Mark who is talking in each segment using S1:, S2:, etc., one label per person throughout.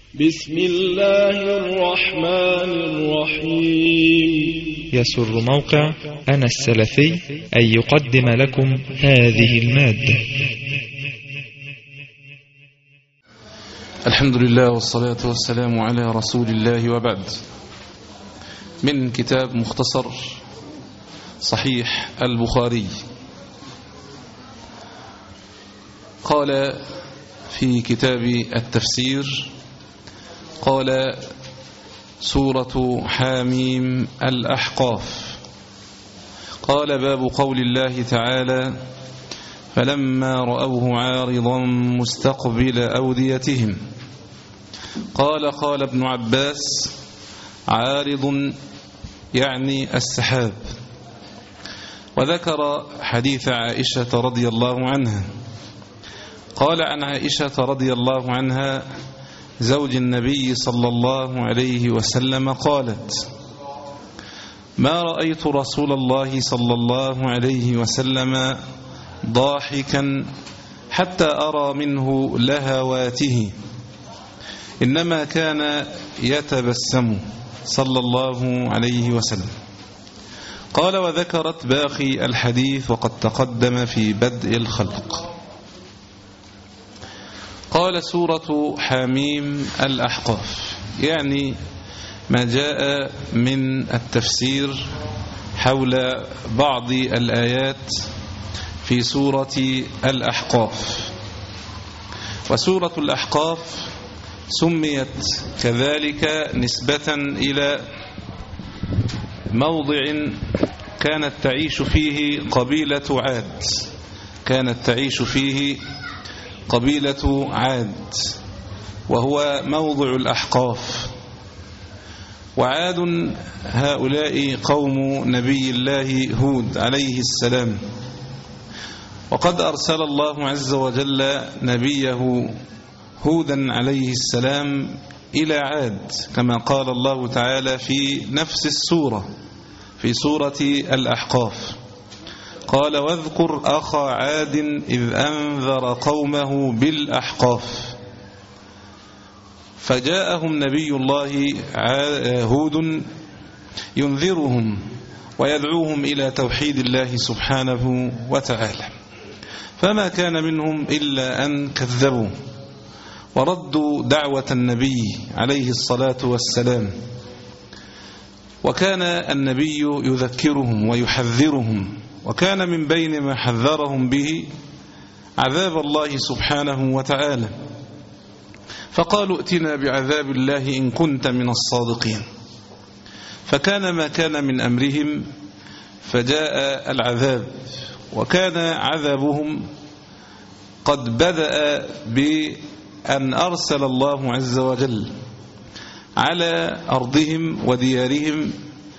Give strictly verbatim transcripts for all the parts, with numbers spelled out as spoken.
S1: بسم الله الرحمن الرحيم.
S2: يسر موقع أنا السلفي أن يقدم لكم هذه المادة.
S3: الحمد لله والصلاة والسلام على رسول الله، وبعد. من كتاب مختصر صحيح البخاري. قال في كتاب التفسير، قال: سورة حاميم الأحقاف. قال: باب قول الله تعالى: فلما رأوه عارضا مستقبل أوديتهم. قال قال ابن عباس: عارض يعني السحاب. وذكر حديث عائشة رضي الله عنها. قال عن عائشة رضي الله عنها زوج النبي صلى الله عليه وسلم قالت: ما رأيت رسول الله صلى الله عليه وسلم ضاحكا حتى أرى منه لهواته، إنما كان يتبسم صلى الله عليه وسلم. قال: وذكرت باقي الحديث وقد تقدم في بدء الخلق. قال: سورة حاميم الأحقاف، يعني ما جاء من التفسير حول بعض الآيات في سورة الأحقاف. وسورة الأحقاف سميت كذلك نسبة إلى موضع كانت تعيش فيه قبيلة عاد كانت تعيش فيه قبيلة عاد وهو موضع الأحقاف. وعاد هؤلاء قوم نبي الله هود عليه السلام، وقد أرسل الله عز وجل نبيه هودا عليه السلام إلى عاد، كما قال الله تعالى في نفس السورة في سورة الأحقاف. قال: واذكر أخا عاد إذ أنذر قومه بالأحقاف. فجاءهم نبي الله هود ينذرهم ويدعوهم إلى توحيد الله سبحانه وتعالى، فما كان منهم إلا أن كذبوا وردوا دعوة النبي عليه الصلاة والسلام. وكان النبي يذكرهم ويحذرهم، وكان من بين ما حذرهم به عذاب الله سبحانه وتعالى. فقالوا: ائتنا بعذاب الله إن كنت من الصادقين. فكان ما كان من أمرهم، فجاء العذاب، وكان عذابهم قد بدأ بأن أرسل الله عز وجل على أرضهم وديارهم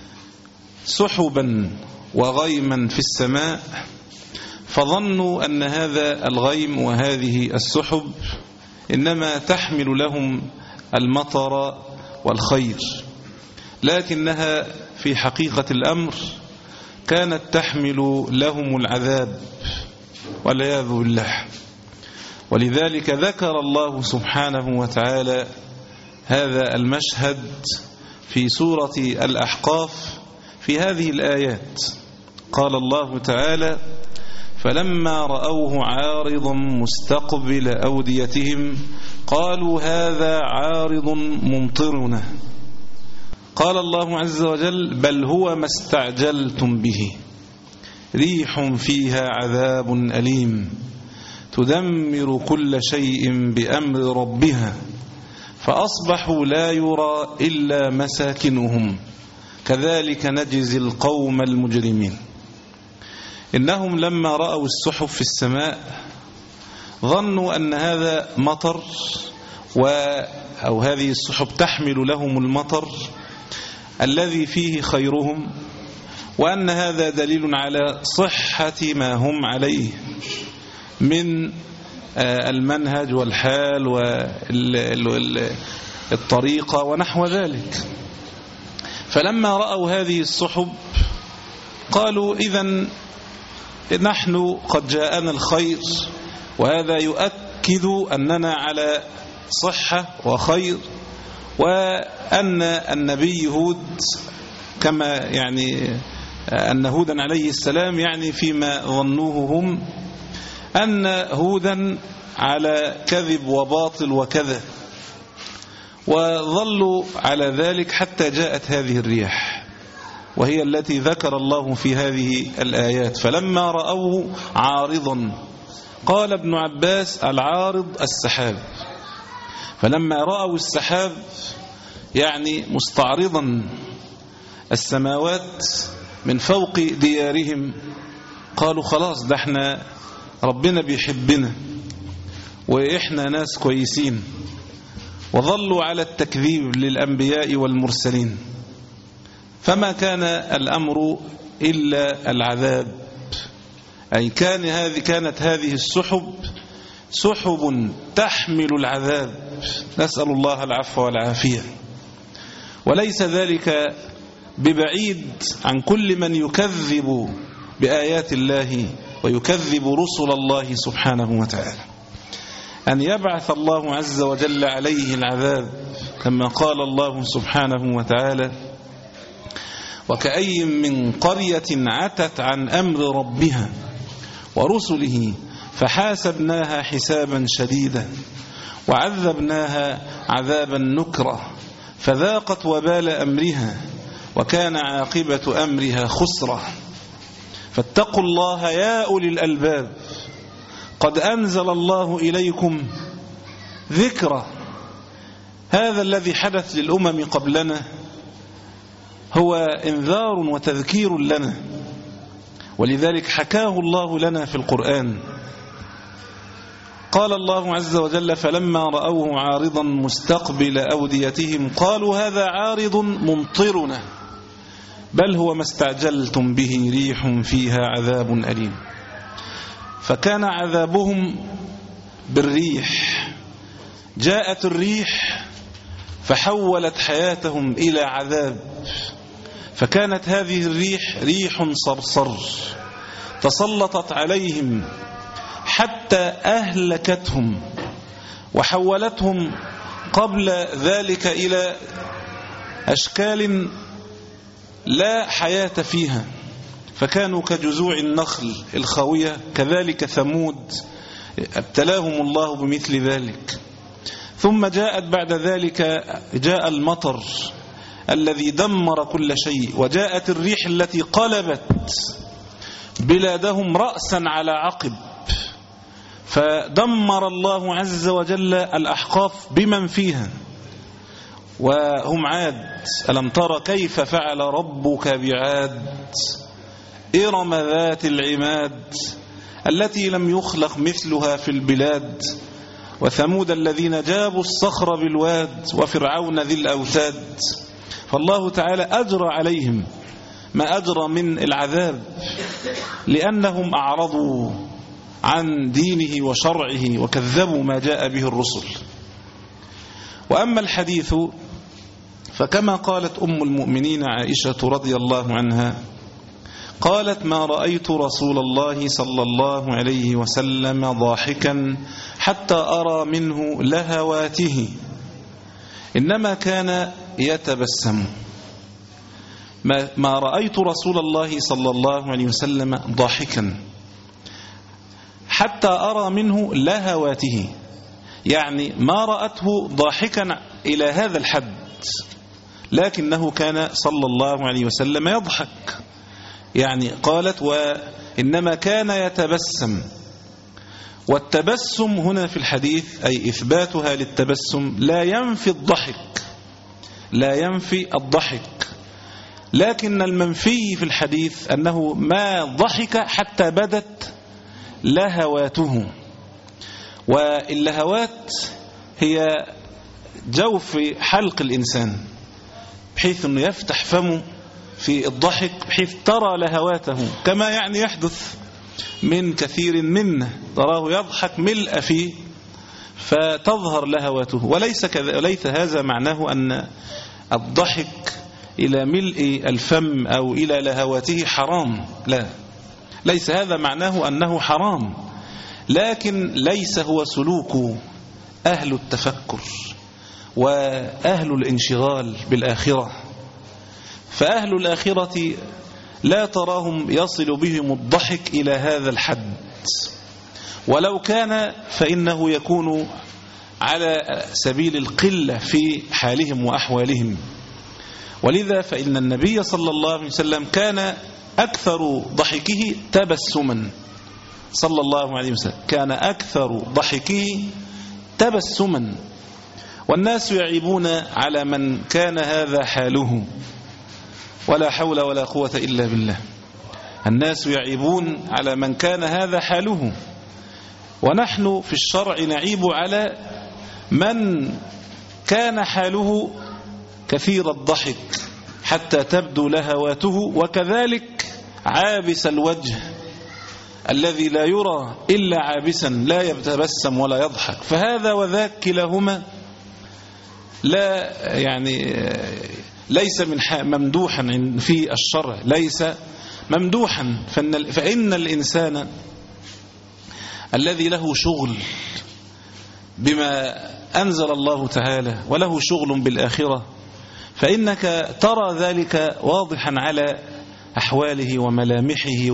S3: سحبا وغيما في السماء، فظنوا أن هذا الغيم وهذه السحب إنما تحمل لهم المطر والخير، لكنها في حقيقة الأمر كانت تحمل لهم العذاب والعياذ بالله. ولذلك ذكر الله سبحانه وتعالى هذا المشهد في سورة الأحقاف في هذه الآيات. قال الله تعالى: فلما رأوه عارضا مستقبل أوديتهم قالوا هذا عارض ممطرنا. قال الله عز وجل: بل هو ما استعجلتم به ريح فيها عذاب أليم تدمر كل شيء بأمر ربها فأصبحوا لا يرى إلا مساكنهم كذلك نجزي القوم المجرمين. إنهم لما رأوا السحب في السماء ظنوا أن هذا مطر، و أو هذه السحب تحمل لهم المطر الذي فيه خيرهم، وأن هذا دليل على صحة ما هم عليه من المنهج والحال والطريقة ونحو ذلك. فلما رأوا هذه السحب قالوا: إذن نحن قد جاءنا الخير، وهذا يؤكد أننا على صحة وخير وأن النبي هود كما يعني أن هودا عليه السلام يعني فيما ظنوه هم أن هودا على كذب وباطل وكذا، وظلوا على ذلك حتى جاءت هذه الرياح وهي التي ذكر الله في هذه الآيات. فلما رأوه عارضا قال ابن عباس العارض السحاب، فلما رأوا السحاب يعني مستعرضا السماوات من فوق ديارهم قالوا خلاص ده احنا ربنا بيحبنا وإحنا ناس كويسين، وظلوا على التكذيب للأنبياء والمرسلين. فما كان الأمر إلا العذاب، أي كان هذه كانت هذه السحب سحب تحمل العذاب، نسأل الله العفو والعافية. وليس ذلك ببعيد عن كل من يكذب بآيات الله ويكذب رسل الله سبحانه وتعالى، أن يبعث الله عز وجل عليه العذاب، كما قال الله سبحانه وتعالى وكأي من قرية عتت عن أمر ربها ورسله فحاسبناها حسابا شديدا وعذبناها عذابا نكرا فذاقت وبال أمرها وكان عاقبة أمرها خسرا. فاتقوا الله يا أولي الألباب قد أنزل الله إليكم ذكرى. هذا الذي حدث للأمم قبلنا هو إنذار وتذكير لنا، ولذلك حكاه الله لنا في القرآن. قال الله عز وجل فلما رأوه عارضا مستقبل أوديتهم قالوا هذا عارض ممطرنا بل هو ما استعجلتم به ريح فيها عذاب أليم. فكان عذابهم بالريح، جاءت الريح فحولت حياتهم إلى عذاب، فكانت هذه الريح ريح صرصر تسلطت عليهم حتى أهلكتهم وحولتهم قبل ذلك إلى أشكال لا حياة فيها، فكانوا كجذوع النخل الخاوية. كذلك ثمود ابتلاهم الله بمثل ذلك. ثم جاءت بعد ذلك جاء المطر الذي دمر كل شيء، وجاءت الريح التي قلبت بلادهم رأسا على عقب، فدمر الله عز وجل الأحقاف بمن فيها. وهم عاد، ألم تر كيف فعل ربك بعاد إرم ذات العماد التي لم يخلق مثلها في البلاد، وثمود الذين جابوا الصخر بالواد، وفرعون ذي الأوتاد. فالله تعالى أجرى عليهم ما أجرى من العذاب لأنهم أعرضوا عن دينه وشرعه وكذبوا ما جاء به الرسل. وأما الحديث فكما قالت أم المؤمنين عائشة رضي الله عنها قالت ما رأيت رسول الله صلى الله عليه وسلم ضاحكا حتى أرى منه لهواته، إنما كان يتبسم. ما, ما رأيت رسول الله صلى الله عليه وسلم ضاحكا حتى أرى منه لهواته، يعني ما رأته ضاحكا إلى هذا الحد، لكنه كان صلى الله عليه وسلم يضحك. يعني قالت وإنما كان يتبسم. والتبسم هنا في الحديث أي إثباتها للتبسم لا ينفي الضحك، لا ينفي الضحك، لكن المنفي في الحديث أنه ما ضحك حتى بدت لهواته. واللهوات هي جوف حلق الإنسان بحيث أنه يفتح فمه في الضحك بحيث ترى لهواته، كما يعني يحدث من كثير منا تراه يضحك ملء فيه فتظهر لهواته. وليس كذا، وليس هذا معناه أن الضحك إلى ملء الفم أو إلى لهواته حرام، لا، ليس هذا معناه أنه حرام، لكن ليس هو سلوك أهل التفكر وأهل الانشغال بالآخرة. فأهل الآخرة لا تراهم يصل بهم الضحك إلى هذا الحد، ولو كان فإنه يكون على سبيل القلة في حالهم وأحوالهم. ولذا فإن النبي صلى الله عليه وسلم كان أكثر ضحكه تبسما، صلى الله عليه وسلم كان أكثر ضحكه تبسما. والناس يعيبون على من كان هذا حاله، ولا حول ولا قوة إلا بالله. الناس يعيبون على من كان هذا حاله، ونحن في الشرع نعيب على من كان حاله كثير الضحك حتى تبدو لهواته، وكذلك عابس الوجه الذي لا يرى إلا عابسا لا يتبسم ولا يضحك. فهذا وذاك كلاهما لا يعني ليس من ممدوحا في الشرع، ليس ممدوحا. فإن الإنسان الذي له شغل بما أنزل الله تعالى وله شغل بالآخرة، فإنك ترى ذلك واضحا على أحواله وملامحه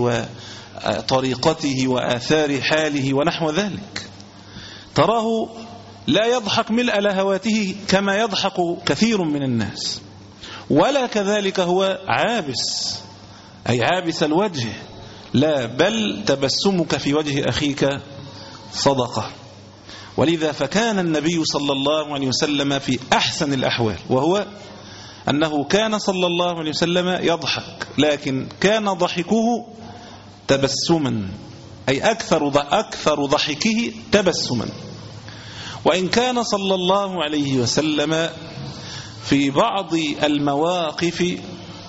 S3: وطريقته وآثار حاله ونحو ذلك. تراه لا يضحك ملء لهواته كما يضحك كثير من الناس، ولا كذلك هو عابس، أي عابس الوجه، لا، بل تبسمك في وجه أخيك صدقة. ولذا فكان النبي صلى الله عليه وسلم في أحسن الأحوال، وهو أنه كان صلى الله عليه وسلم يضحك، لكن كان ضحكه تبسما، أي أكثر أكثر ضحكه تبسما. وإن كان صلى الله عليه وسلم في بعض المواقف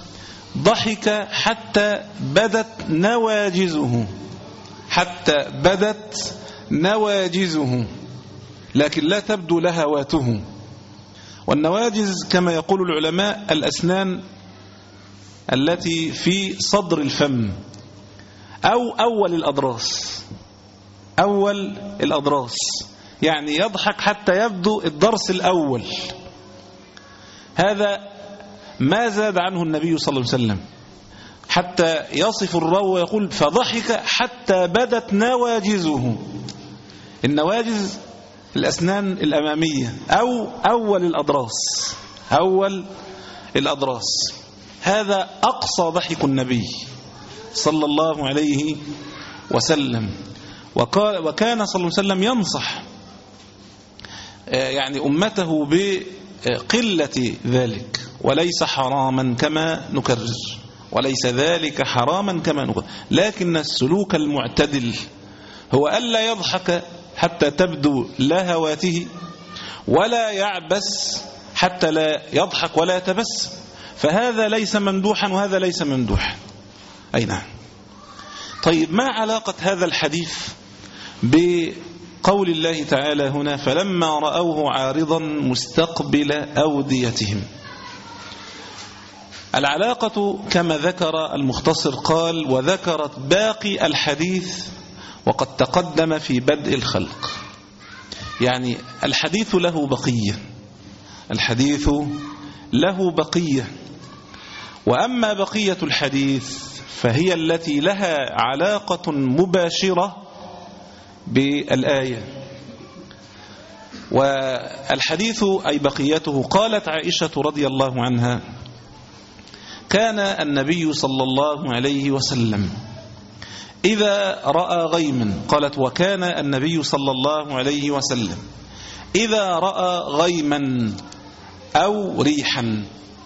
S3: ضحك حتى بدت نواجزه، حتى بدت نواجزه، لكن لا تبدو لهواته. والنواجز كما يقول العلماء الأسنان التي في صدر الفم أو أول الأضراس، أول الأضراس، يعني يضحك حتى يبدو الضرس الأول. هذا ما زاد عنه النبي صلى الله عليه وسلم، حتى يصف الراوي ويقول فضحك حتى بدت نواجزه. النواجز الأسنان الأمامية أو أول الأضراس، أول الأضراس. هذا أقصى ضحك النبي صلى الله عليه وسلم. وقال وكان صلى الله عليه وسلم ينصح يعني أمته بقلة ذلك، وليس حراما كما نكرر، وليس ذلك حراما كما نكرر، لكن السلوك المعتدل هو ألا يضحك حتى تبدو لهواته، ولا يعبس حتى لا يضحك ولا يتبسم. فهذا ليس ممدوحا وهذا ليس ممدوحا. أي نعم. طيب، ما علاقة هذا الحديث بقول الله تعالى هنا فلما رأوه عارضا مستقبل أوديتهم؟ العلاقة كما ذكر المختصر قال وذكرت باقي الحديث وقد تقدم في بدء الخلق. يعني الحديث له بقية، الحديث له بقية، وأما بقية الحديث فهي التي لها علاقة مباشرة بالآية. والحديث أي بقيته قالت عائشة رضي الله عنها كان النبي صلى الله عليه وسلم إذا رأى غيما، قالت وكان النبي صلى الله عليه وسلم إذا رأى غيما أو ريحا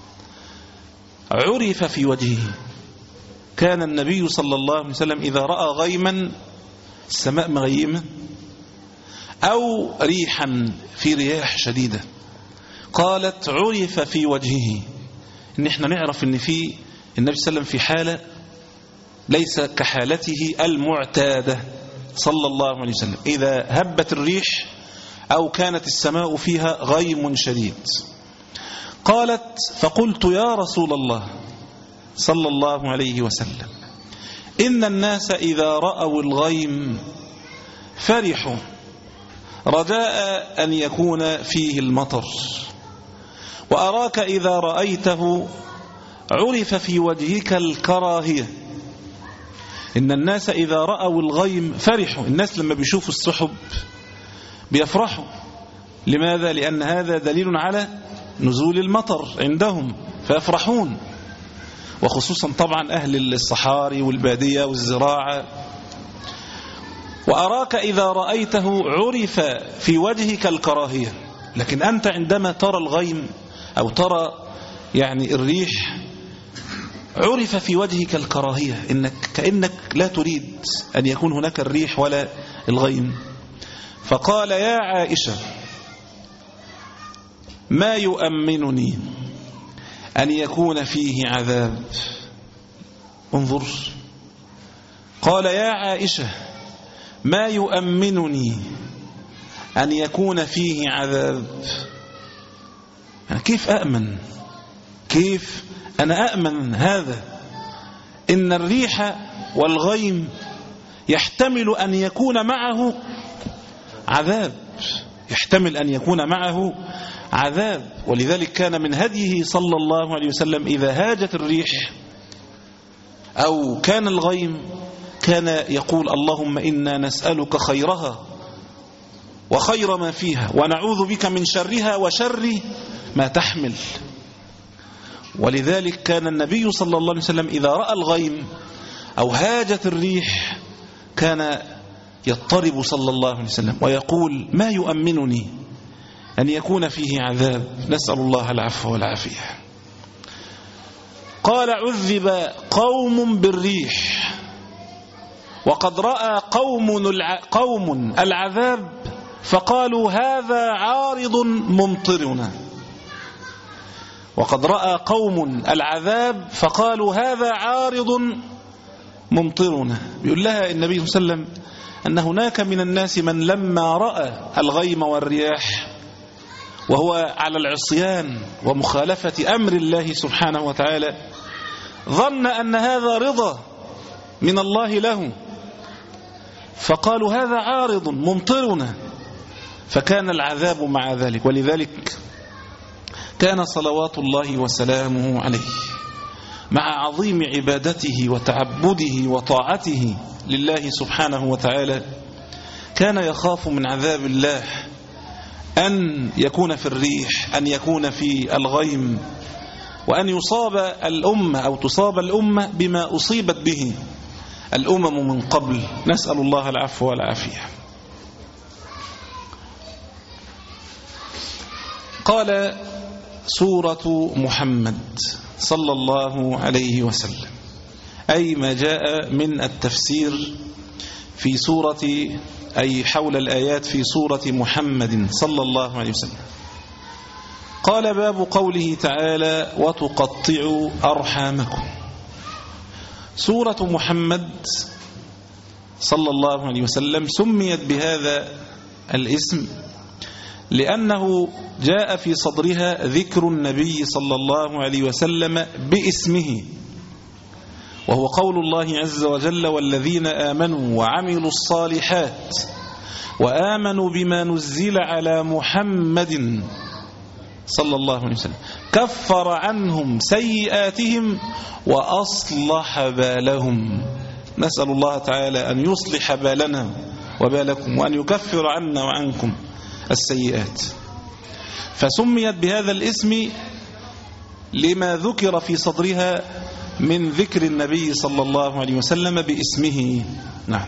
S3: عرف في وجهه. كان النبي صلى الله عليه وسلم إذا رأى غيما، السماء مغيمة، أو ريحا في رياح شديدة، قالت عرف في وجهه. إن إحنا نعرف إن في النبي صلى الله عليه وسلم في حالة ليس كحالته المعتادة صلى الله عليه وسلم، إذا هبت الريح أو كانت السماء فيها غيم شديد. قالت فقلت يا رسول الله صلى الله عليه وسلم إن الناس إذا رأوا الغيم فرحوا رجاء أن يكون فيه المطر، وأراك إذا رأيته عرف في وجهك الكراهية. إن الناس إذا رأوا الغيم فرحوا. الناس لما بيشوفوا السحب بيفرحوا. لماذا؟ لأن هذا دليل على نزول المطر عندهم فيفرحون، وخصوصا طبعا أهل الصحاري والبادية والزراعة. وأراك إذا رأيته عرف في وجهك الكراهية. لكن أنت عندما ترى الغيم أو ترى يعني الريح عرف في وجهك الكراهية، إنك كأنك لا تريد أن يكون هناك الريح ولا الغيم. فقال يا عائشة ما يؤمنني أن يكون فيه عذاب. انظر، قال يا عائشة ما يؤمنني أن يكون فيه عذاب. يعني كيف أأمن؟ كيف أنا أأمن هذا؟ إن الريح والغيم يحتمل أن يكون معه عذاب، يحتمل أن يكون معه عذاب. ولذلك كان من هديه صلى الله عليه وسلم إذا هاجت الريح أو كان الغيم كان يقول اللهم إنا نسألك خيرها وخير ما فيها ونعوذ بك من شرها وشر ما تحمل. ولذلك كان النبي صلى الله عليه وسلم إذا رأى الغيم أو هاجت الريح كان يضطرب صلى الله عليه وسلم ويقول ما يؤمنني أن يكون فيه عذاب. نسأل الله العفو والعافية. قال عذب قوم بالريح وقد رأى قوم قوم العذاب فقالوا هذا عارض ممطرنا. وقد رأى قوم العذاب فقالوا هذا عارض ممطرنا. بيقول لها النبي صلى الله عليه وسلم أن هناك من الناس من لما رأى الغيم والرياح وهو على العصيان ومخالفة أمر الله سبحانه وتعالى ظن أن هذا رضا من الله له فقالوا هذا عارض ممطرنا، فكان العذاب مع ذلك. ولذلك كان صلوات الله وسلامه عليه مع عظيم عبادته وتعبده وطاعته لله سبحانه وتعالى كان يخاف من عذاب الله أن يكون في الريح، أن يكون في الغيم، وأن يصاب الأمة أو تصاب الأمة بما أصيبت به الأمم من قبل. نسأل الله العفو والعافية. قال سورة محمد صلى الله عليه وسلم، أي ما جاء من التفسير في سورة أي حول الآيات في سورة محمد صلى الله عليه وسلم. قال باب قوله تعالى وتقطعوا أرحامكم. سورة محمد صلى الله عليه وسلم سميت بهذا الاسم لأنه جاء في صدرها ذكر النبي صلى الله عليه وسلم باسمه، وهو قول الله عز وجل والذين آمنوا وعملوا الصالحات وآمنوا بما نزل على محمد صلى الله عليه وسلم كفر عنهم سيئاتهم وأصلح بالهم. نسأل الله تعالى أن يصلح بالنا وبالكم وأن يكفر عنا وعنكم السيئات. فسميت بهذا الاسم لما ذكر في صدرها من ذكر النبي صلى الله عليه وسلم باسمه. نعم.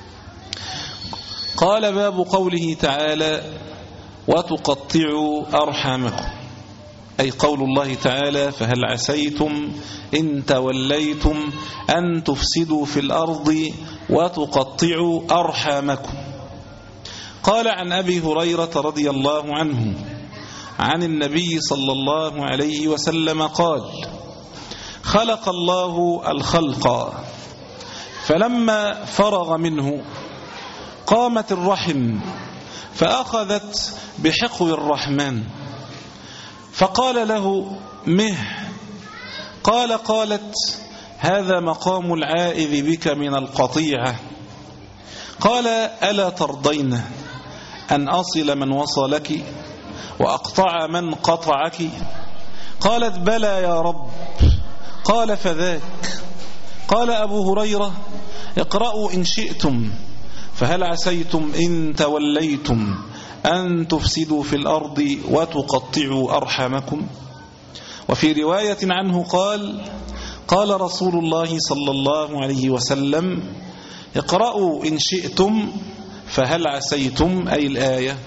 S3: قال باب قوله تعالى وتقطعوا أرحامكم، أي قول الله تعالى فهل عسيتم إن توليتم أن تفسدوا في الأرض وتقطعوا أرحامكم. قال عن أبي هريرة رضي الله عنه عن النبي صلى الله عليه وسلم قال خلق الله الخلق فلما فرغ منه قامت الرحم فأخذت بحقو الرحمن فقال له مه. قال قالت هذا مقام العائذ بك من القطيعة. قال ألا ترضين أن أصل من وصلك وأقطع من قطعك؟ قالت بلى يا رب. قال فذاك. قال أبو هريرة اقرأوا إن شئتم فهل عسيتم إن توليتم أن تفسدوا في الأرض وتقطعوا أرحامكم. وفي رواية عنه قال قال رسول الله صلى الله عليه وسلم اقرأوا إن شئتم فهل عسيتم، أي الآية.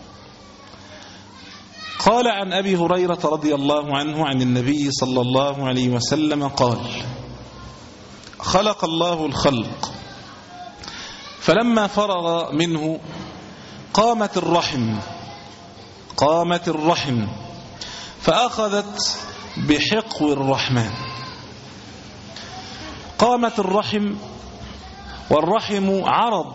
S3: قال عن أبي هريرة رضي الله عنه عن النبي صلى الله عليه وسلم قال خلق الله الخلق فلما فرغ منه قامت الرحم قامت الرحم فأخذت بحقو الرحمن. قامت الرحم، والرحم عرض،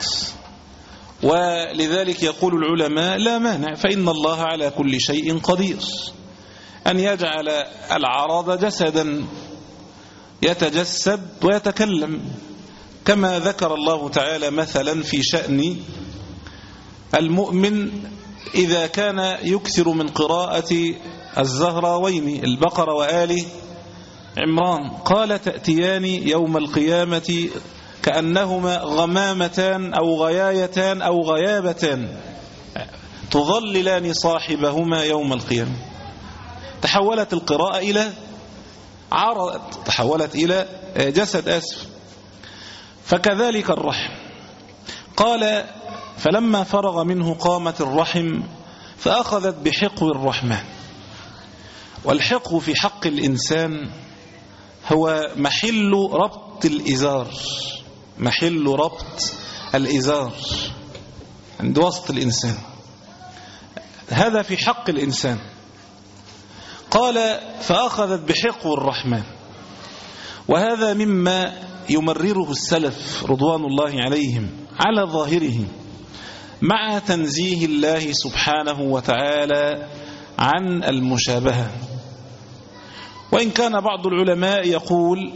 S3: ولذلك يقول العلماء لا مانع، فإن الله على كل شيء قدير أن يجعل العرض جسدا يتجسد ويتكلم، كما ذكر الله تعالى مثلا في شأن المؤمن إذا كان يكثر من قراءة الزهراوين البقرة وآل عمران. قال تأتيان يوم القيامة كأنهما غمامتان أو غيايتان أو غيابتان تظللان صاحبهما يوم القيامة. تحولت القراءة إلى عرض، تحولت إلى جسد أسف. فكذلك الرحم. قال فلما فرغ منه قامت الرحم فأخذت بحقو الرحمن. والحقو في حق الإنسان هو محل ربط الإزار، محل ربط الإزار عند وسط الإنسان، هذا في حق الإنسان. قال فأخذت بحقو الرحمن، وهذا مما يمرره السلف رضوان الله عليهم على ظاهره، مع تنزيه الله سبحانه وتعالى عن المشابهة. وإن كان بعض العلماء يقول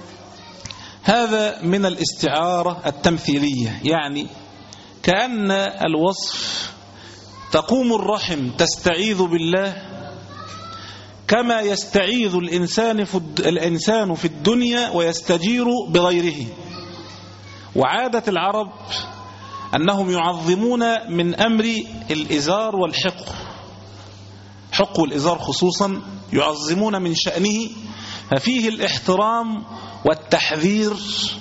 S3: هذا من الاستعارة التمثيلية، يعني كأن الوصف تقوم الرحم تستعيذ بالله كما يستعيذ الإنسان في الإنسان في الدنيا ويستجير بغيره. وعادة العرب أنهم يعظمون من أمر الإزار والحقو، حقو الإزار خصوصا يعظمون من شأنه، ففيه الاحترام والتحذير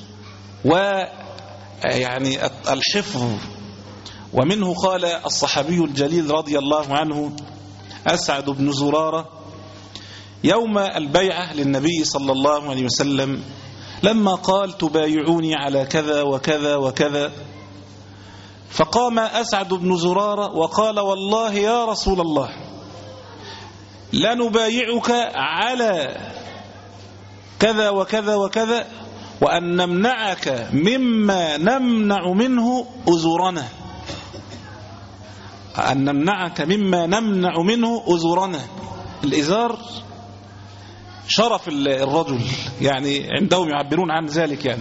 S3: ويعني الحفظ. ومنه قال الصحابي الجليل رضي الله عنه أسعد بن زرارة يوم البيعة للنبي صلى الله عليه وسلم لما قال تبايعوني على كذا وكذا وكذا، فقام أسعد بن زرارة وقال والله يا رسول الله لنبايعك على كذا وكذا وكذا وأن نمنعك مما نمنع منه أزورنا، أن نمنعك مما نمنع منه أزورنا. الإزار شرف الرجل، يعني عندهم يعبرون عن ذلك يعني.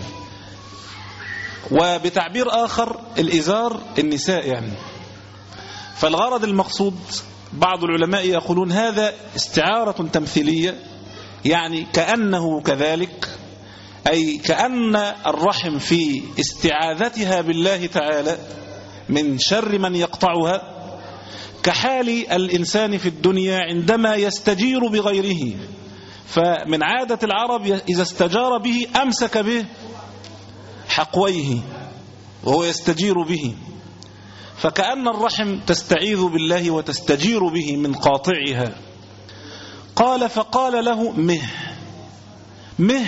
S3: وبتعبير آخر الإزار النساء يعني. فالغرض المقصود بعض العلماء يقولون هذا استعارة تمثيلية، يعني كأنه كذلك، أي كأن الرحم في استعاذتها بالله تعالى من شر من يقطعها كحال الإنسان في الدنيا عندما يستجير بغيره. فمن عادة العرب إذا استجار به أمسك به حقويه وهو يستجير به، فكأن الرحم تستعيذ بالله وتستجير به من قاطعها. قال فقال له مه. مه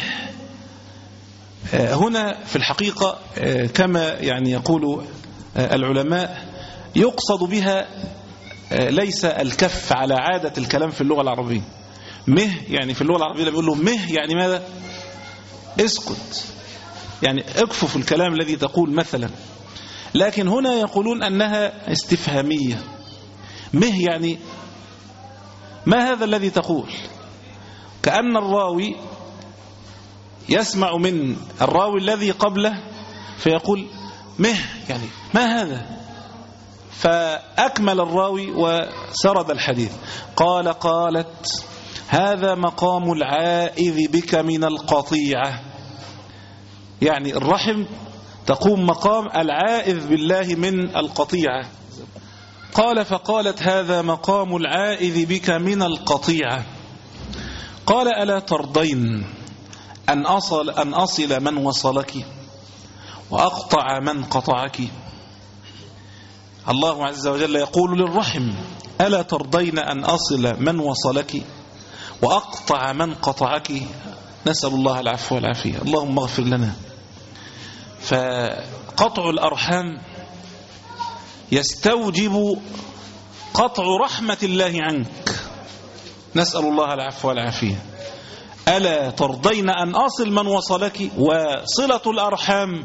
S3: هنا في الحقيقة كما يعني يقول العلماء يقصد بها ليس الكف على عادة الكلام في اللغة العربية. مه يعني في اللغة العربية بيقول له مه يعني ماذا؟ اسكت، يعني اكفوا في الكلام الذي تقول مثلا. لكن هنا يقولون أنها استفهامية. مه يعني ما هذا الذي تقول؟ كأن الراوي يسمع من الراوي الذي قبله فيقول مه يعني ما هذا؟ فأكمل الراوي وسرد الحديث. قال قالت هذا مقام العائذ بك من القطيعة، يعني الرحم تقوم مقام العائذ بالله من القطيعة. قال فقالت هذا مقام العائذ بك من القطيعة. قال ألا ترضين أن أصل, أن أصل من وصلك وأقطع من قطعك؟ الله عز وجل يقول للرحم ألا ترضين أن أصل من وصلك وأقطع من قطعك؟ نسأل الله العفو والعافية. اللهم اغفر لنا. فقطع الأرحام يستوجب قطع رحمة الله عنك، نسأل الله العفو والعافية. ألا ترضين أن أصل من وصلك، وصلة الأرحام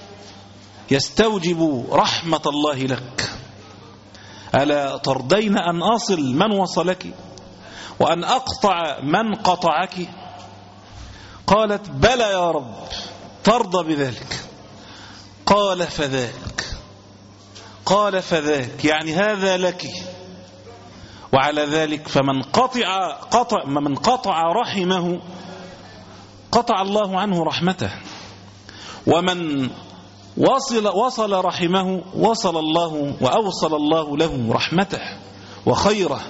S3: يستوجب رحمة الله لك. ألا ترضين أن أصل من وصلك وأن أقطع من قطعك؟ قالت بلى يا رب، ترضى بذلك. قال فذاك، قال فذاك، يعني هذا لك. وعلى ذلك فمن قطع قطع من قطع رحمه قطع الله عنه رحمته، ومن وصل وصل رحمه وصل الله وأوصل الله له رحمته وخيره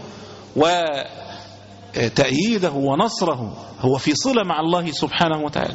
S3: وتأييده ونصره، هو في صلة مع الله سبحانه وتعالى.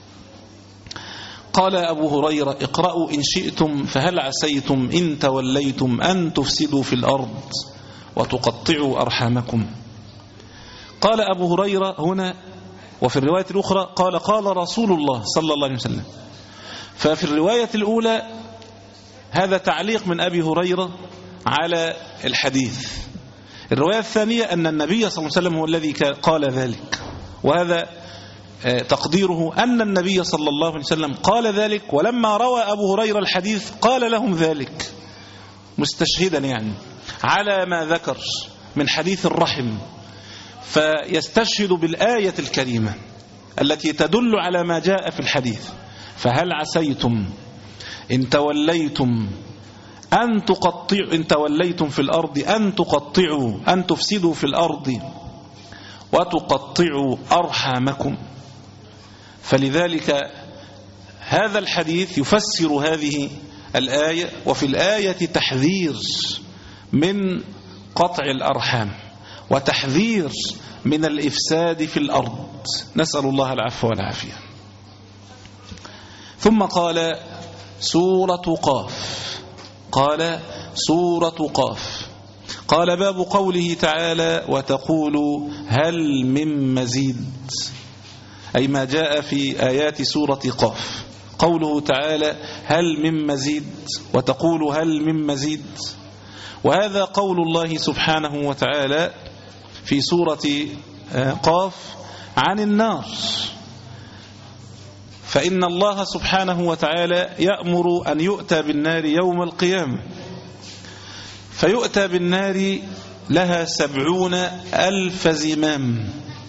S3: قال أبو هريرة اقرأوا إن شئتم فهل عسيتم إن توليتم أن تفسدوا في الأرض وتقطعوا أرحامكم. قال أبو هريرة هنا، وفي الرواية الأخرى قال قال رسول الله صلى الله عليه وسلم. ففي الرواية الأولى هذا تعليق من أبي هريرة على الحديث. الرواية الثانية أن النبي صلى الله عليه وسلم هو الذي قال ذلك، وهذا تقديره أن النبي صلى الله عليه وسلم قال ذلك، ولما روى أبو هريرة الحديث قال لهم ذلك مستشهدا يعني على ما ذكر من حديث الرحم، فيستشهد بالآية الكريمة التي تدل على ما جاء في الحديث. فهل عسيتم إن توليتم أن تقطعوا إن توليتم في الأرض أن تقطعوا أن تفسدوا في الأرض وتقطعوا أرحامكم. فلذلك هذا الحديث يفسر هذه الآية، وفي الآية تحذير من قطع الأرحام وتحذير من الإفساد في الأرض، نسأل الله العفو والعافية. ثم قال سورة قاف، قال سورة قاف، قال باب قوله تعالى وتقول هل من مزيد، أي ما جاء في آيات سورة قاف. قوله تعالى هل من مزيد وتقول هل من مزيد، وهذا قول الله سبحانه وتعالى في سورة قاف عن النار. فإن الله سبحانه وتعالى يأمر أن يؤتى بالنار يوم القيامة، فيؤتى بالنار لها سبعون ألف زمام،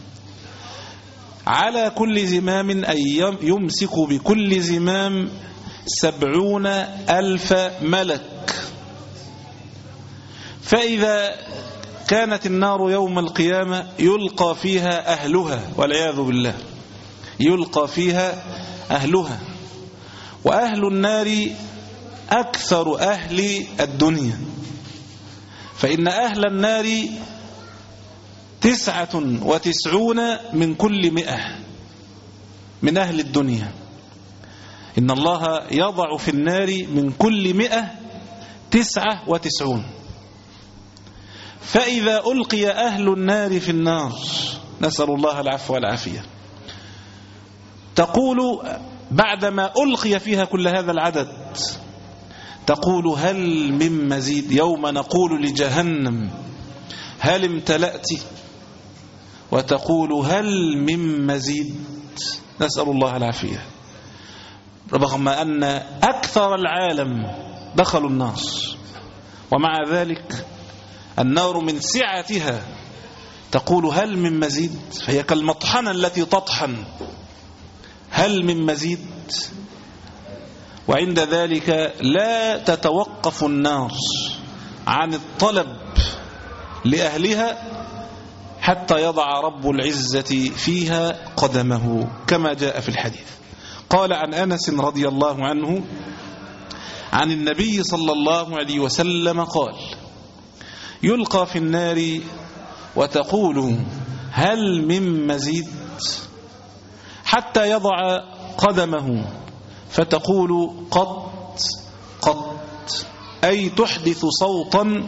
S3: على كل زمام أي يمسك بكل زمام سبعون ألف ملك. فإذا كانت النار يوم القيامة يلقى فيها أهلها والعياذ بالله، يلقى فيها أهلها، وأهل النار أكثر أهل الدنيا، فإن أهل النار تسعة وتسعون من كل مئة من أهل الدنيا. إن الله يضع في النار من كل مئة تسعة وتسعون. فإذا ألقي أهل النار في النار، نسأل الله العفو والعافية، تقول بعدما ألقي فيها كل هذا العدد تقول هل من مزيد، يوم نقول لجهنم هل امتلأت، وتقول هل من مزيد، نسأل الله العافية. رغم أن أكثر العالم دخلوا النار، ومع ذلك النار من سعتها تقول هل من مزيد، فهي كالمطحنة التي تطحن هل من مزيد. وعند ذلك لا تتوقف النار عن الطلب لأهلها حتى يضع رب العزة فيها قدمه كما جاء في الحديث. قال عن أنس رضي الله عنه عن النبي صلى الله عليه وسلم قال: يلقى في النار وتقول هل من مزيد، حتى يضع قدمه فتقول قط قط، أي تحدث صوتا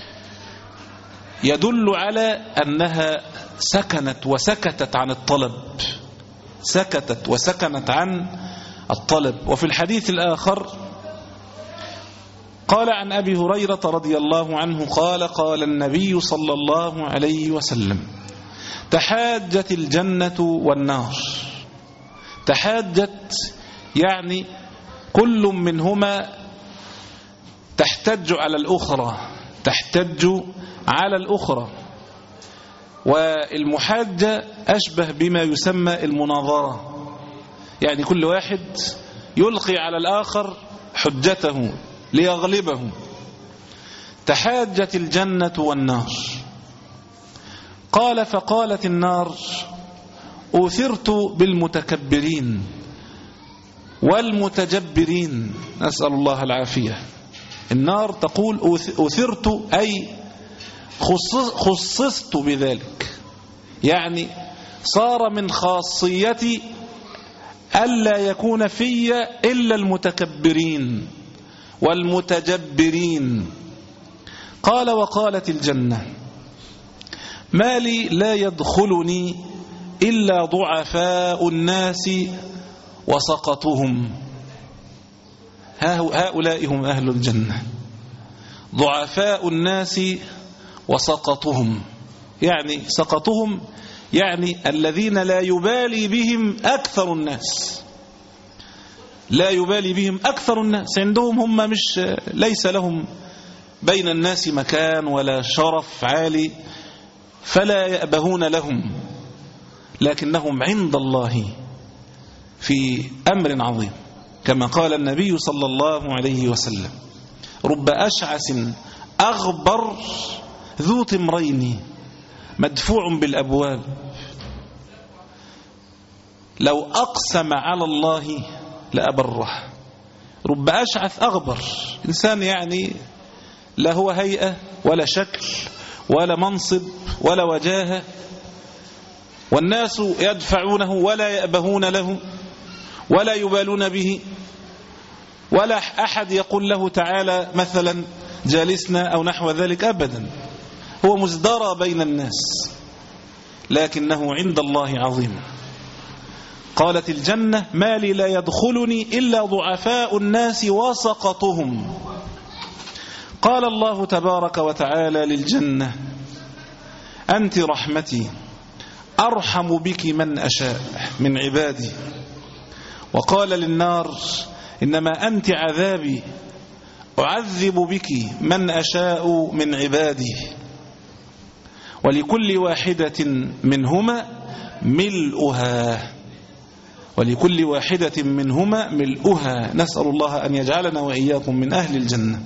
S3: يدل على أنها سكنت وسكتت عن الطلب، سكتت وسكنت عن الطلب. وفي الحديث الآخر قال عن أبي هريرة رضي الله عنه قال: قال النبي صلى الله عليه وسلم: تحاجت الجنة والنار. تحاجت يعني كل منهما تحتج على الأخرى، تحتج على الأخرى. والمحاجة أشبه بما يسمى المناظرة، يعني كل واحد يلقي على الآخر حجته ليغلبه. تحاجت الجنة والنار. قال: فقالت النار: أثرت بالمتكبرين والمتجبرين، نسأل الله العافية. النار تقول أثرت أي خصصت بذلك، يعني صار من خاصيتي ألا يكون في إلا المتكبرين والمتجبرين. قال: وقالت الجنة: ما لي لا يدخلني إلا ضعفاء الناس وسقطهم. هؤلاء هم أهل الجنة، ضعفاء الناس وسقطهم، يعني سقطهم يعني الذين لا يبالي بهم أكثر الناس، لا يبالي بهم أكثر الناس، عندهم هم مش ليس لهم بين الناس مكان ولا شرف عالي فلا يأبهون لهم، لكنهم عند الله في أمر عظيم، كما قال النبي صلى الله عليه وسلم: رب أشعث أغبر ذو تمرين مدفوع بالأبواب لو أقسم على الله لأبره. رب أشعث أغبر، إنسان يعني لا هو هيئة ولا شكل ولا منصب ولا وجاهة، والناس يدفعونه ولا يأبهون له ولا يبالون به، ولا أحد يقول له تعالى مثلا جالسنا أو نحو ذلك أبدا، هو مزدرى بين الناس لكنه عند الله عظيم. قالت الجنة: ما لي لا يدخلني إلا ضعفاء الناس وسقطهم. قال الله تبارك وتعالى للجنة: أنت رحمتي أرحم بك من أشاء من عبادي. وقال للنار: إنما أنت عذابي أعذب بك من أشاء من عبادي. ولكل واحدة منهما ملؤها، ولكل واحدة منهما ملؤها. نسأل الله أن يجعلنا وإياكم من أهل الجنة.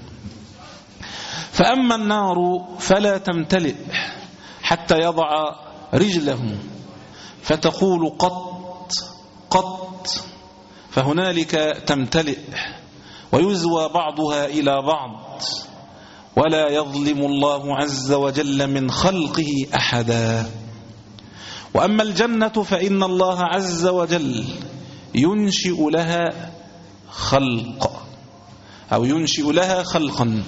S3: فأما النار فلا تمتلئ حتى يضع رجله فتقول قط قط، فهنالك تمتلئ ويزوى بعضها إلى بعض، ولا يظلم الله عز وجل من خلقه أحدا. وأما الجنة فإن الله عز وجل ينشئ لها خلق أو ينشئ لها خلقا.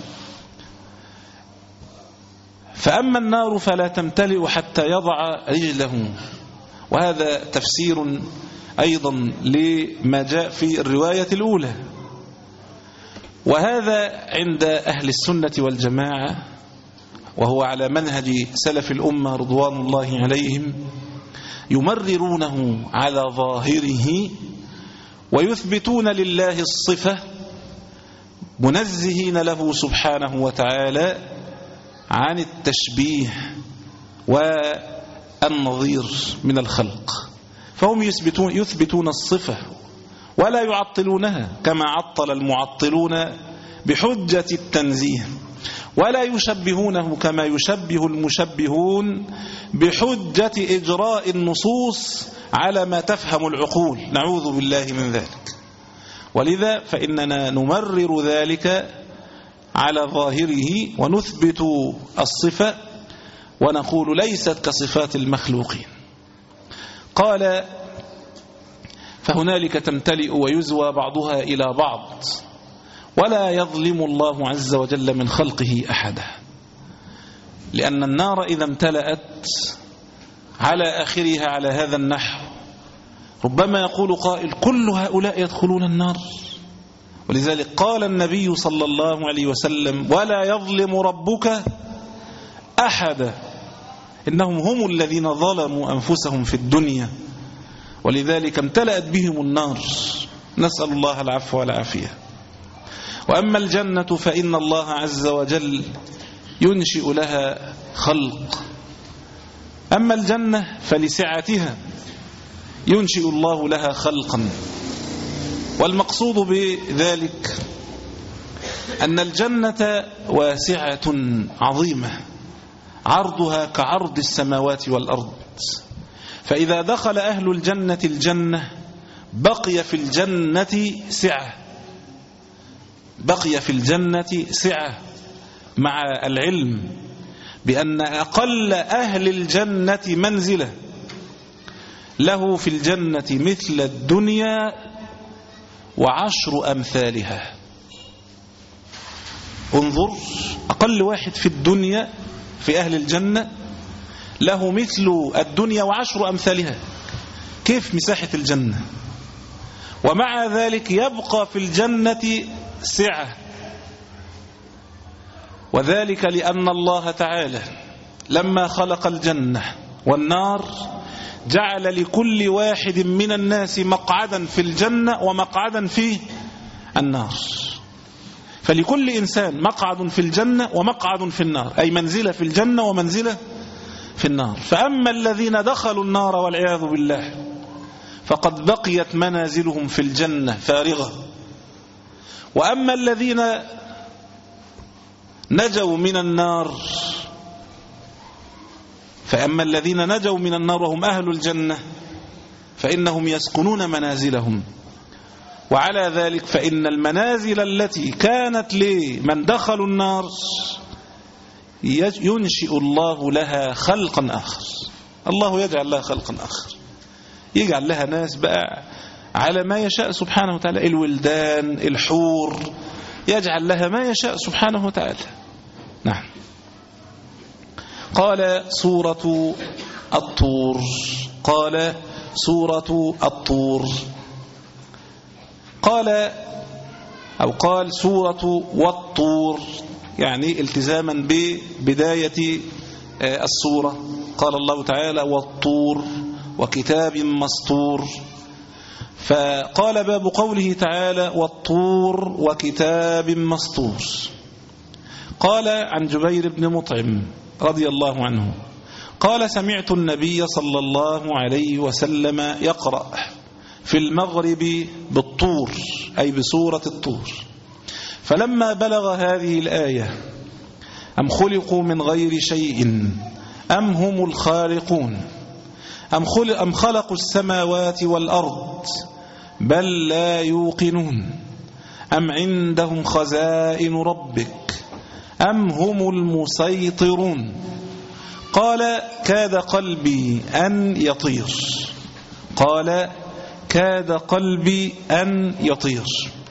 S3: فأما النار فلا تمتلئ حتى يضع رجله، وهذا تفسير أيضا لما جاء في الرواية الأولى. وهذا عند أهل السنة والجماعة، وهو على منهج سلف الأمة رضوان الله عليهم، يمررونه على ظاهره ويثبتون لله الصفة منزهين له سبحانه وتعالى عن التشبيه والنظير من الخلق. فهم يثبتون, يثبتون الصفة ولا يعطلونها كما عطل المعطلون بحجة التنزيه. ولا يشبهونه كما يشبه المشبهون بحجة إجراء النصوص على ما تفهم العقول، نعوذ بالله من ذلك. ولذا فإننا نمرر ذلك على ظاهره ونثبت الصفة ونقول ليست كصفات المخلوقين. قال فهنالك تمتلئ ويزوى بعضها إلى بعض ولا يظلم الله عز وجل من خلقه أحدا، لأن النار إذا امتلأت على آخرها على هذا النحو ربما يقول قائل كل هؤلاء يدخلون النار. ولذلك قال النبي صلى الله عليه وسلم ولا يظلم ربك أحدا، إنهم هم الذين ظلموا أنفسهم في الدنيا ولذلك امتلأت بهم النار، نسأل الله العفو والعافية. وأما الجنة فإن الله عز وجل ينشئ لها خلق، أما الجنة فلسعتها ينشئ الله لها خلقا. والمقصود بذلك أن الجنة واسعة عظيمة عرضها كعرض السماوات والأرض، فإذا دخل أهل الجنة الجنة بقي في الجنة سعة، بقي في الجنة سعة، مع العلم بأن أقل أهل الجنة منزلة له في الجنة مثل الدنيا وعشر أمثالها. انظر، أقل واحد في الدنيا في أهل الجنة له مثل الدنيا وعشر أمثالها. كيف مساحة الجنة؟ ومع ذلك يبقى في الجنة سعة، وذلك لأن الله تعالى لما خلق الجنة والنار جعل لكل واحد من الناس مقعدا في الجنة ومقعدا في النار، فلكل إنسان مقعد في الجنة ومقعد في النار، أي منزلة في الجنة ومنزلة في النار. فأما الذين دخلوا النار والعياذ بالله فقد بقيت منازلهم في الجنة فارغة، وأما الذين نجوا من النار فأما الذين نجوا من النار وهم أهل الجنة فإنهم يسكنون منازلهم. وعلى ذلك فإن المنازل التي كانت لمن دخلوا النار ينشئ الله لها خلقا آخر، الله يجعل لها خلقا آخر، يجعل لها ناس بقى على ما يشاء سبحانه وتعالى، الولدان الحور، يجعل لها ما يشاء سبحانه وتعالى. نعم. قال سورة الطور، قال سورة الطور، قال أو قال سورة والطور، يعني التزاما ببداية السورة. قال الله تعالى والطور وكتاب مسطور، فقال باب قوله تعالى والطور وكتاب مسطور. قال عن جبير بن مطعم رضي الله عنه قال سمعت النبي صلى الله عليه وسلم يقرأ في المغرب بالطور، أي بسورة الطور، فلما بلغ هذه الآية أم خلقوا من غير شيء أم هم الخالقون أم خلقوا السماوات والأرض بل لا يوقنون أم عندهم خزائن ربك أم هم المسيطرون، قال كاد قلبي أن يطير، قال كاد قلبي أن يطير.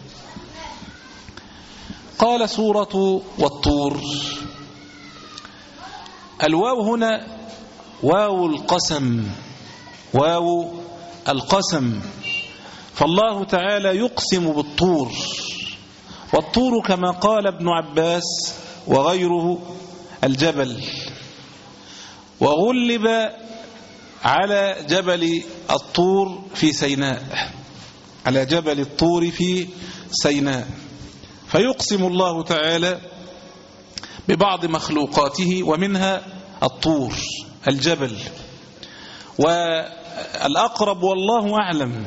S3: قال سورة والطور، الواو هنا واو القسم، واو القسم، فالله تعالى يقسم بالطور، والطور كما قال ابن عباس وغيره الجبل، وغلب على جبل الطور في سيناء، على جبل الطور في سيناء، فيقسم الله تعالى ببعض مخلوقاته ومنها الطور الجبل. والأقرب والله أعلم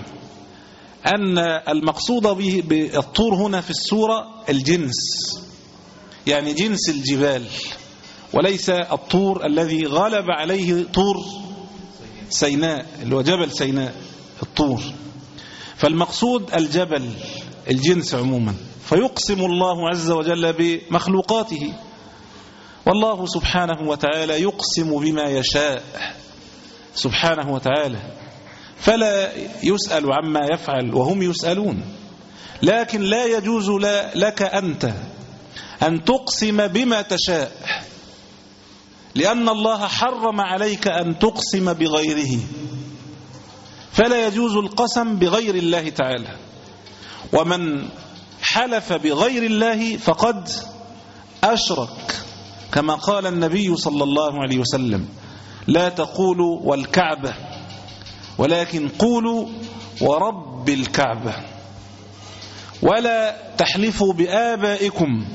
S3: أن المقصود به بالطور هنا في السورة الجنس، يعني جنس الجبال، وليس الطور الذي غلب عليه طور سيناء اللي هو جبل سيناء الطور. فالمقصود الجبل، الجنس عموما. فيقسم الله عز وجل بمخلوقاته، والله سبحانه وتعالى يقسم بما يشاء سبحانه وتعالى، فلا يسأل عما يفعل وهم يسألون. لكن لا يجوز لك أنت أن تقسم بما تشاء، لأن الله حرم عليك أن تقسم بغيره، فلا يجوز القسم بغير الله تعالى. ومن حلف بغير الله فقد أشرك، كما قال النبي صلى الله عليه وسلم: لا تقولوا والكعبة، ولكن قولوا ورب الكعبة، ولا تحلفوا بآبائكم،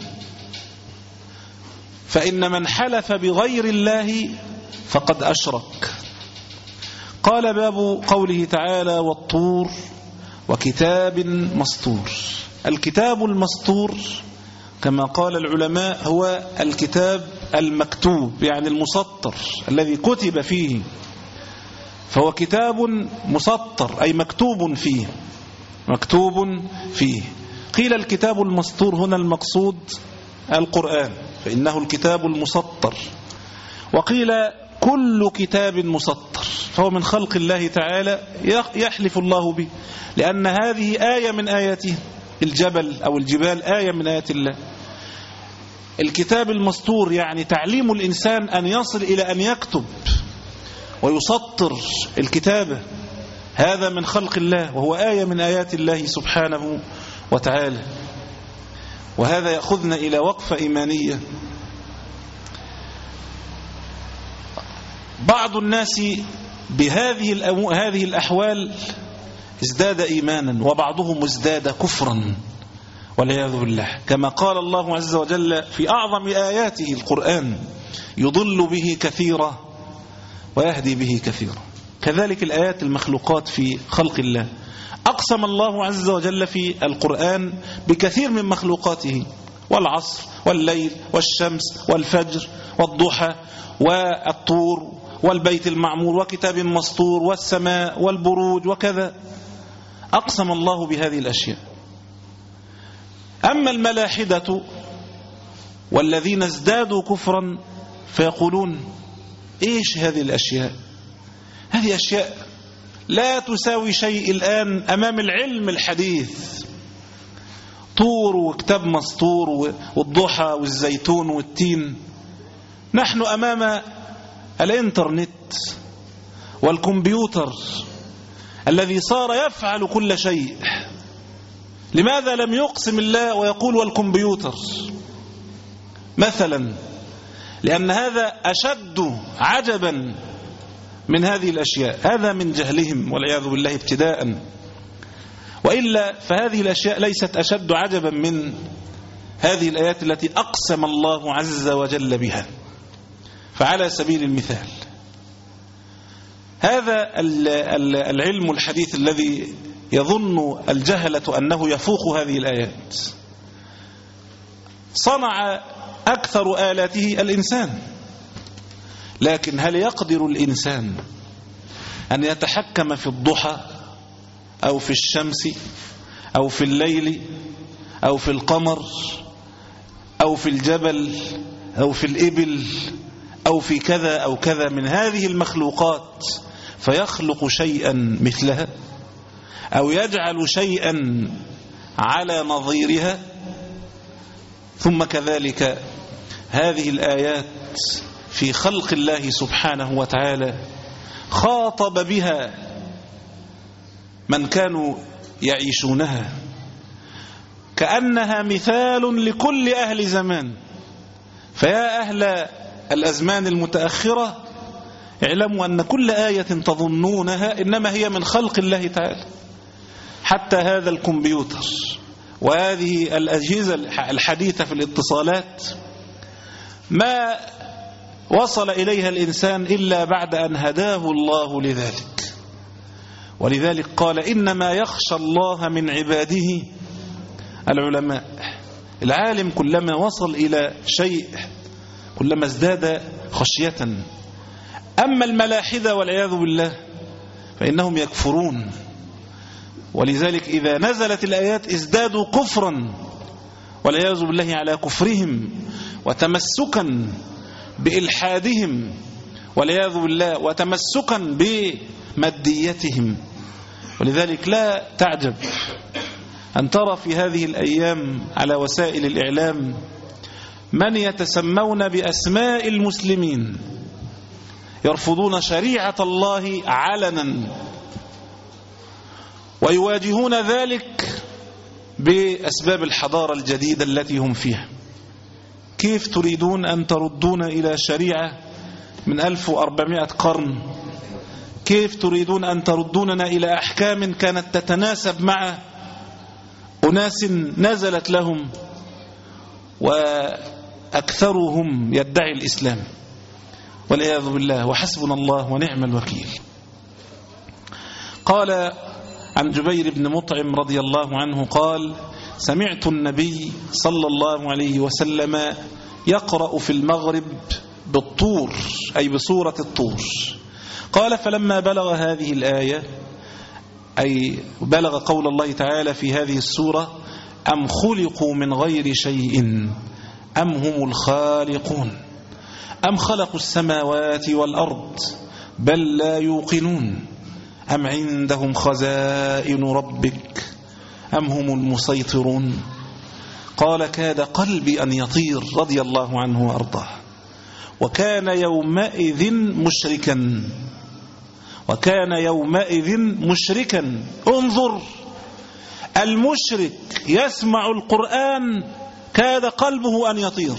S3: فإن من حلف بغير الله فقد أشرك. قال باب قوله تعالى: والطور وكتاب مسطور. الكتاب المسطور كما قال العلماء هو الكتاب المكتوب، يعني المسطر الذي كتب فيه، فهو كتاب مسطر أي مكتوب فيه، مكتوب فيه. قيل الكتاب المسطور هنا المقصود القرآن، فإنه الكتاب المسطر. وقيل كل كتاب مسطر، فهو من خلق الله تعالى يحلف الله به، لأن هذه آية من آياته. الجبل أو الجبال آية من آيات الله. الكتاب المسطور يعني تعليم الإنسان أن يصل إلى أن يكتب ويسطر الكتابة، هذا من خلق الله، وهو آية من آيات الله سبحانه وتعالى. وهذا يأخذنا إلى وقفة إيمانية. بعض الناس بهذه هذه الأحوال ازداد إيمانا، وبعضهم ازداد كفرا والعياذ بالله، كما قال الله عز وجل في أعظم آياته القرآن: يضل به كثيرا ويهدي به كثيرا. كذلك الآيات المخلوقات في خلق الله، أقسم الله عز وجل في القرآن بكثير من مخلوقاته: والعصر والليل والشمس والفجر والضحى والطور والبيت المعمور وكتاب مسطور والسماء والبروج وكذا. أقسم الله بهذه الأشياء. أما الملاحدة والذين ازدادوا كفرا فيقولون: إيش هذه الأشياء؟ هذه أشياء لا تساوي شيء الآن أمام العلم الحديث. طور وكتاب مسطور والضحى والزيتون والتين. نحن أمام الإنترنت والكمبيوتر الذي صار يفعل كل شيء. لماذا لم يقسم الله ويقول والكمبيوتر مثلا؟ لأن هذا أشد عجبا من هذه الأشياء. هذا من جهلهم والعياذ بالله ابتداء، وإلا فهذه الأشياء ليست أشد عجبا من هذه الآيات التي أقسم الله عز وجل بها. فعلى سبيل المثال، هذا العلم الحديث الذي يظن الجهلة أنه يفوق هذه الآيات، صنع أكثر آلاته الإنسان، لكن هل يقدر الإنسان أن يتحكم في الضحى أو في الشمس أو في الليل أو في القمر أو في الجبل أو في الإبل أو في كذا أو كذا من هذه المخلوقات فيخلق شيئا مثلها، أو يجعل شيئا على نظيرها؟ ثم كذلك هذه الآيات في خلق الله سبحانه وتعالى خاطب بها من كانوا يعيشونها، كأنها مثال لكل أهل زمان. فيا أهل الأزمان المتأخرة، اعلموا أن كل آية تظنونها إنما هي من خلق الله تعالى. حتى هذا الكمبيوتر وهذه الأجهزة الحديثة في الاتصالات ما وصل إليها الإنسان إلا بعد أن هداه الله لذلك. ولذلك قال: إنما يخشى الله من عباده العلماء. العالم كلما وصل إلى شيء كلما ازداد خشية. أما الملاحدة والعياذ بالله فإنهم يكفرون، ولذلك إذا نزلت الآيات ازدادوا كفرا والعياذ بالله على كفرهم وتمسكا بإلحادهم والعياذ بالله وتمسكا بماديتهم. ولذلك لا تعجب أن ترى في هذه الأيام على وسائل الإعلام من يتسمون بأسماء المسلمين يرفضون شريعة الله علنا ويواجهون ذلك بأسباب الحضارة الجديدة التي هم فيها. كيف تريدون أن تردون إلى شريعة من ألف وأربعمائة قرن؟ كيف تريدون أن تردوننا إلى أحكام كانت تتناسب مع أناس نزلت لهم وأكثرهم يدعي الإسلام والعياذ بالله، وحسبنا الله ونعم الوكيل. قال عن جبير بن مطعم رضي الله عنه قال: سمعت النبي صلى الله عليه وسلم يقرأ في المغرب بالطور، أي بسورة الطور. قال: فلما بلغ هذه الآية، أي بلغ قول الله تعالى في هذه السورة: أم خلقوا من غير شيء أم هم الخالقون أم خلقوا السماوات والأرض بل لا يوقنون أم عندهم خزائن ربك أم هم المسيطرون. قال: كاد قلبي أن يطير رضي الله عنه وأرضاه، وكان يومئذ مشركا وكان يومئذ مشركا. انظر، المشرك يسمع القرآن كاد قلبه أن يطير.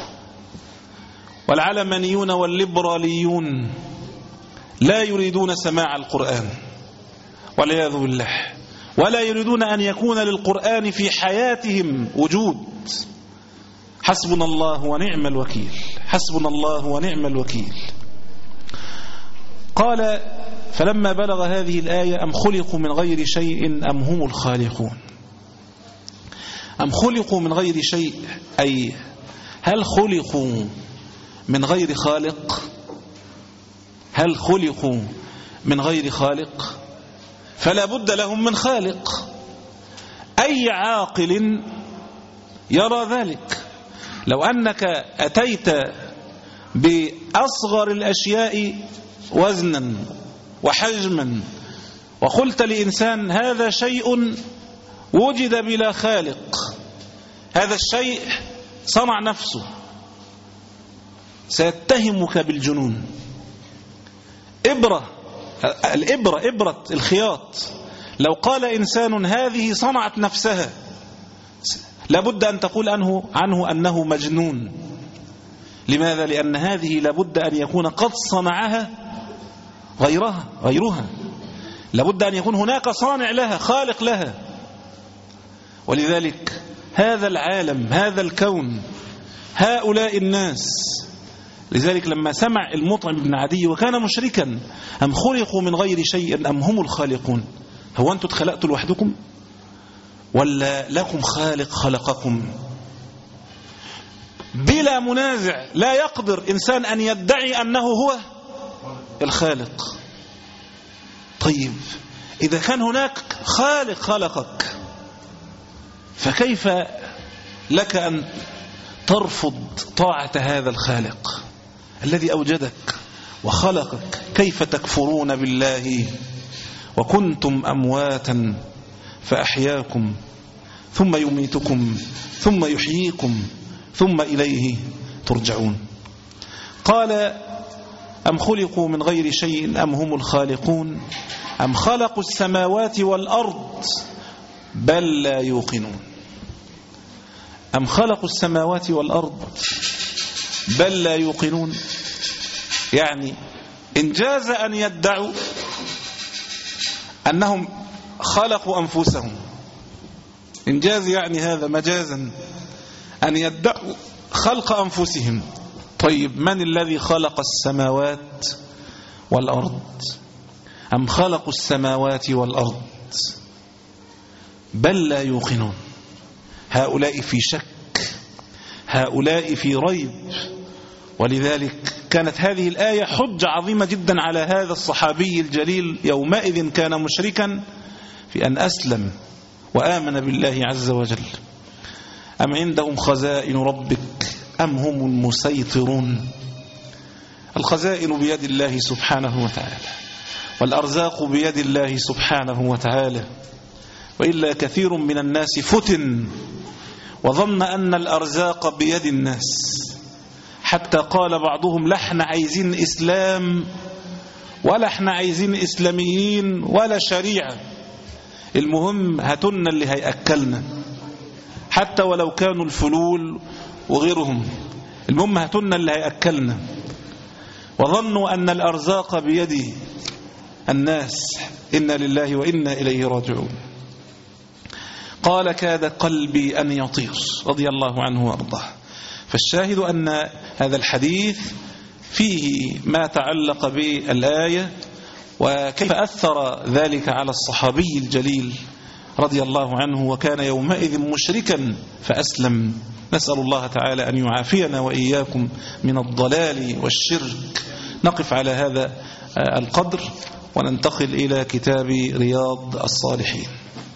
S3: والعلمانيون والليبراليون لا يريدون سماع القرآن والعياذ بالله، ولا يريدون أن يكون للقرآن في حياتهم وجود. حسبنا الله ونعم الوكيل، حسبنا الله ونعم الوكيل. قال: فلما بلغ هذه الآية: أم خلقوا من غير شيء أم هم الخالقون. أم خلقوا من غير شيء، أي هل خلقوا من غير خالق؟ هل خلقوا من غير خالق؟ فلا بد لهم من خالق. أي عاقل يرى ذلك. لو أنك أتيت بأصغر الأشياء وزنا وحجما وقلت لإنسان: هذا شيء وجد بلا خالق، هذا الشيء صنع نفسه، سيتهمك بالجنون. إبرة، الإبرة إبرة الخياط، لو قال إنسان هذه صنعت نفسها لابد أن تقول عنه, عنه أنه مجنون. لماذا؟ لأن هذه لابد أن يكون قد صنعها غيرها غيرها لابد أن يكون هناك صانع لها، خالق لها. ولذلك هذا العالم، هذا الكون، هؤلاء الناس، لذلك لما سمع المطعم بن عدي وكان مشركا: أم خلقوا من غير شيء أم هم الخالقون. هو أنتم اتخلقتوا لوحدكم ولا لكم خالق خلقكم؟ بلا منازع لا يقدر إنسان أن يدعي أنه هو الخالق. طيب، إذا كان هناك خالق خلقك، فكيف لك أن ترفض طاعة هذا الخالق الذي أوجدك وخلقك؟ كيف تكفرون بالله وكنتم أمواتا فأحياكم ثم يميتكم ثم يحييكم ثم إليه ترجعون. قال: أم خلقوا من غير شيء أم هم الخالقون أم خلقوا السماوات والأرض بل لا يوقنون. أم خلقوا السماوات والأرض بل لا يوقنون، يعني إن جاز أن يدعوا أنهم خلقوا أنفسهم، إن جاز يعني هذا مجازا أن يدعوا خلق أنفسهم. طيب، من الذي خلق السماوات والأرض؟ أم خلقوا السماوات والأرض بل لا يوقنون. هؤلاء في شك هؤلاء في ريب. ولذلك كانت هذه الآية حجة عظيمة جدا على هذا الصحابي الجليل، يومئذ كان مشركا، في أن أسلم وآمن بالله عز وجل. أم عندهم خزائن ربك أم هم المسيطرون؟ الخزائن بيد الله سبحانه وتعالى، والأرزاق بيد الله سبحانه وتعالى، وإلا كثير من الناس فتن وظن أن الأرزاق بيد الناس، حتى قال بعضهم لا احنا عايزين إسلام ولا احنا عايزين إسلاميين ولا شريعة، المهم هاتنا اللي هيأكلنا، حتى ولو كانوا الفلول وغيرهم، المهم هاتنا اللي هيأكلنا. وظنوا أن الأرزاق بيد الناس. إنا لله وإنا إليه راجعون. قال كاد قلبي أن يطير، رضي الله عنه وأرضاه. فالشاهد أن هذا الحديث فيه ما تعلق بالآية، وكيف أثر ذلك على الصحابي الجليل رضي الله عنه، وكان يومئذ مشركا فأسلم. نسأل الله تعالى أن يعافينا وإياكم من الضلال والشرك. نقف على هذا القدر وننتقل إلى كتاب رياض الصالحين.